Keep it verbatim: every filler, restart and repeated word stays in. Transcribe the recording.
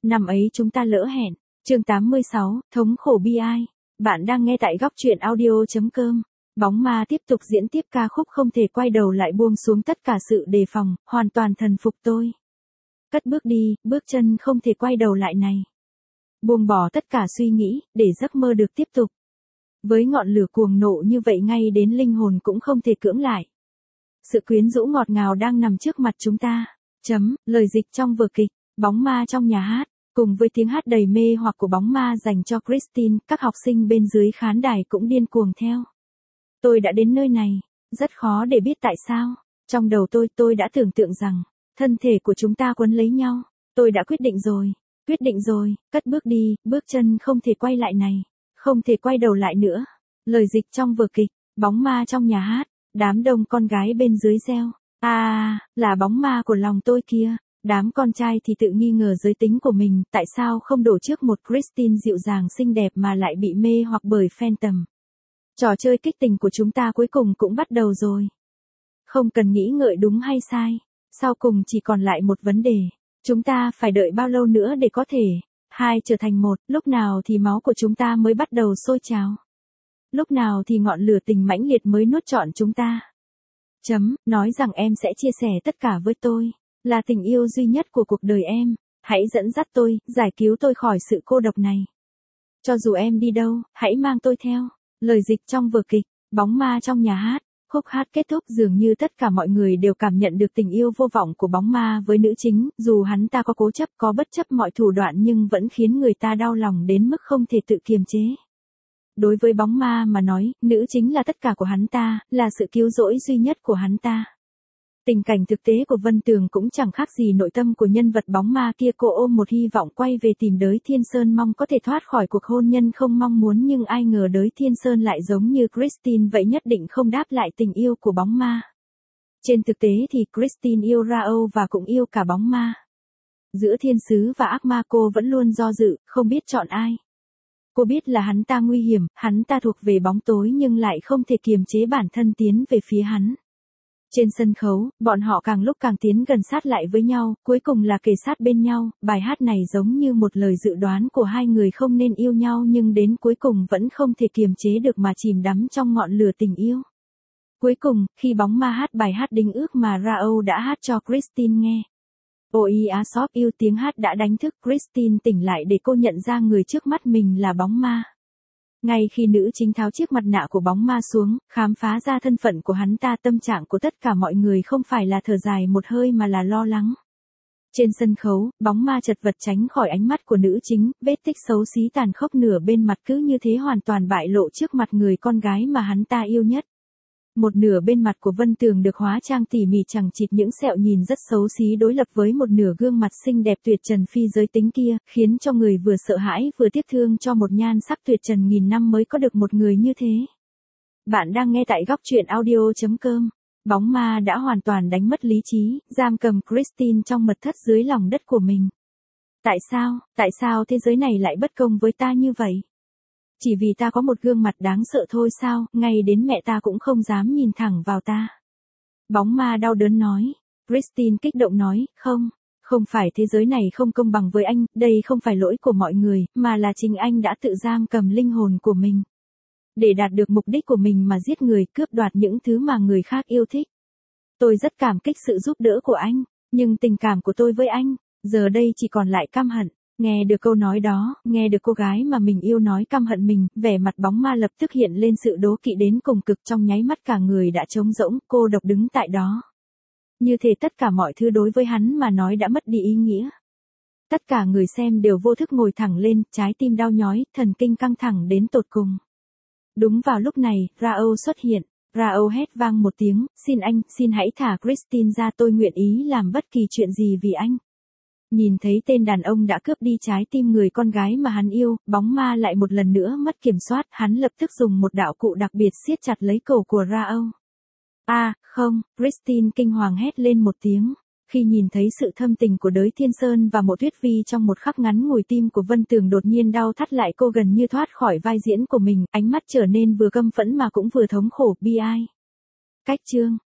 Năm ấy chúng ta lỡ hẹn. Chương tám mươi sáu, thống khổ bi ai. Bạn đang nghe tại góc truyện audio chấm com. Bóng ma tiếp tục diễn tiếp ca khúc không thể quay đầu lại, buông xuống tất cả sự đề phòng, hoàn toàn thần phục tôi. Cất bước đi, bước chân không thể quay đầu lại này. Buông bỏ tất cả suy nghĩ, để giấc mơ được tiếp tục. Với ngọn lửa cuồng nộ như vậy ngay đến linh hồn cũng không thể cưỡng lại. Sự quyến rũ ngọt ngào đang nằm trước mặt chúng ta. Chấm, lời dịch trong vở kịch, Bóng ma trong nhà hát. Cùng với tiếng hát đầy mê hoặc của bóng ma dành cho Christine, các học sinh bên dưới khán đài cũng điên cuồng theo. Tôi đã đến nơi này, rất khó để biết tại sao. Trong đầu tôi, tôi đã tưởng tượng rằng, thân thể của chúng ta quấn lấy nhau. Tôi đã quyết định rồi, quyết định rồi, cất bước đi, bước chân không thể quay lại này, không thể quay đầu lại nữa. Lời dịch trong vở kịch, Bóng ma trong nhà hát, đám đông con gái bên dưới reo. À, là bóng ma của lòng tôi kia. Đám con trai thì tự nghi ngờ giới tính của mình, tại sao không đổ trước một Christine dịu dàng xinh đẹp mà lại bị mê hoặc bởi Phantom. Trò chơi kích tình của chúng ta cuối cùng cũng bắt đầu rồi. Không cần nghĩ ngợi đúng hay sai, sau cùng chỉ còn lại một vấn đề. Chúng ta phải đợi bao lâu nữa để có thể hai trở thành một, lúc nào thì máu của chúng ta mới bắt đầu sôi trào? Lúc nào thì ngọn lửa tình mãnh liệt mới nuốt trọn chúng ta? Chấm, nói rằng em sẽ chia sẻ tất cả với tôi. Là tình yêu duy nhất của cuộc đời em. Hãy dẫn dắt tôi, giải cứu tôi khỏi sự cô độc này. Cho dù em đi đâu, hãy mang tôi theo. Lời dịch trong vở kịch, Bóng ma trong nhà hát. Khúc hát kết thúc dường như tất cả mọi người đều cảm nhận được tình yêu vô vọng của bóng ma với nữ chính, dù hắn ta có cố chấp, có bất chấp mọi thủ đoạn nhưng vẫn khiến người ta đau lòng đến mức không thể tự kiềm chế. Đối với bóng ma mà nói, nữ chính là tất cả của hắn ta, là sự cứu rỗi duy nhất của hắn ta. Tình cảnh thực tế của Vân Tường cũng chẳng khác gì nội tâm của nhân vật bóng ma kia, cô ôm một hy vọng quay về tìm Đới Thiên Sơn mong có thể thoát khỏi cuộc hôn nhân không mong muốn, nhưng ai ngờ Đới Thiên Sơn lại giống như Christine vậy, nhất định không đáp lại tình yêu của bóng ma. Trên thực tế thì Christine yêu Rao và cũng yêu cả bóng ma. Giữa thiên sứ và ác ma cô vẫn luôn do dự, không biết chọn ai. Cô biết là hắn ta nguy hiểm, hắn ta thuộc về bóng tối nhưng lại không thể kiềm chế bản thân tiến về phía hắn. Trên sân khấu, bọn họ càng lúc càng tiến gần sát lại với nhau, cuối cùng là kề sát bên nhau. Bài hát này giống như một lời dự đoán của hai người không nên yêu nhau nhưng đến cuối cùng vẫn không thể kiềm chế được mà chìm đắm trong ngọn lửa tình yêu. Cuối cùng, khi bóng ma hát bài hát đính ước mà Rao đã hát cho Christine nghe. Oi á shop yêu, tiếng hát đã đánh thức Christine tỉnh lại để cô nhận ra người trước mắt mình là bóng ma. Ngay khi nữ chính tháo chiếc mặt nạ của bóng ma xuống, khám phá ra thân phận của hắn ta, tâm trạng của tất cả mọi người không phải là thở dài một hơi mà là lo lắng. Trên sân khấu, bóng ma chật vật tránh khỏi ánh mắt của nữ chính, vết tích xấu xí tàn khốc nửa bên mặt cứ như thế hoàn toàn bại lộ trước mặt người con gái mà hắn ta yêu nhất. Một nửa bên mặt của Vân Tường được hóa trang tỉ mỉ chẳng chịt những sẹo nhìn rất xấu xí đối lập với một nửa gương mặt xinh đẹp tuyệt trần phi giới tính kia, khiến cho người vừa sợ hãi vừa tiếc thương cho một nhan sắc tuyệt trần nghìn năm mới có được một người như thế. Bạn đang nghe tại góc truyện audio chấm com. Bóng ma đã hoàn toàn đánh mất lý trí, giam cầm Christine trong mật thất dưới lòng đất của mình. Tại sao, tại sao thế giới này lại bất công với ta như vậy? Chỉ vì ta có một gương mặt đáng sợ thôi sao, ngay đến mẹ ta cũng không dám nhìn thẳng vào ta. Bóng ma đau đớn nói. Christine kích động nói, không, không phải thế giới này không công bằng với anh, đây không phải lỗi của mọi người, mà là chính anh đã tự giam cầm linh hồn của mình. Để đạt được mục đích của mình mà giết người, cướp đoạt những thứ mà người khác yêu thích. Tôi rất cảm kích sự giúp đỡ của anh, nhưng tình cảm của tôi với anh, giờ đây chỉ còn lại căm hận. Nghe được câu nói đó, nghe được cô gái mà mình yêu nói căm hận mình, vẻ mặt bóng ma lập tức hiện lên sự đố kỵ đến cùng cực, trong nháy mắt cả người đã trống rỗng, cô độc đứng tại đó. Như thể tất cả mọi thứ đối với hắn mà nói đã mất đi ý nghĩa. Tất cả người xem đều vô thức ngồi thẳng lên, trái tim đau nhói, thần kinh căng thẳng đến tột cùng. Đúng vào lúc này, Rao xuất hiện. Rao hét vang một tiếng, xin anh, xin hãy thả Christine ra, tôi nguyện ý làm bất kỳ chuyện gì vì anh. Nhìn thấy tên đàn ông đã cướp đi trái tim người con gái mà hắn yêu, bóng ma lại một lần nữa mất kiểm soát, hắn lập tức dùng một đạo cụ đặc biệt siết chặt lấy cổ của Rao. À, không, Christine kinh hoàng hét lên một tiếng. Khi nhìn thấy sự thâm tình của Đới Thiên Sơn và Mộ Tuyết Vi trong một khắc ngắn ngủi, tim của Vân Tường đột nhiên đau thắt lại, cô gần như thoát khỏi vai diễn của mình, ánh mắt trở nên vừa căm phẫn mà cũng vừa thống khổ bi ai. Cách chương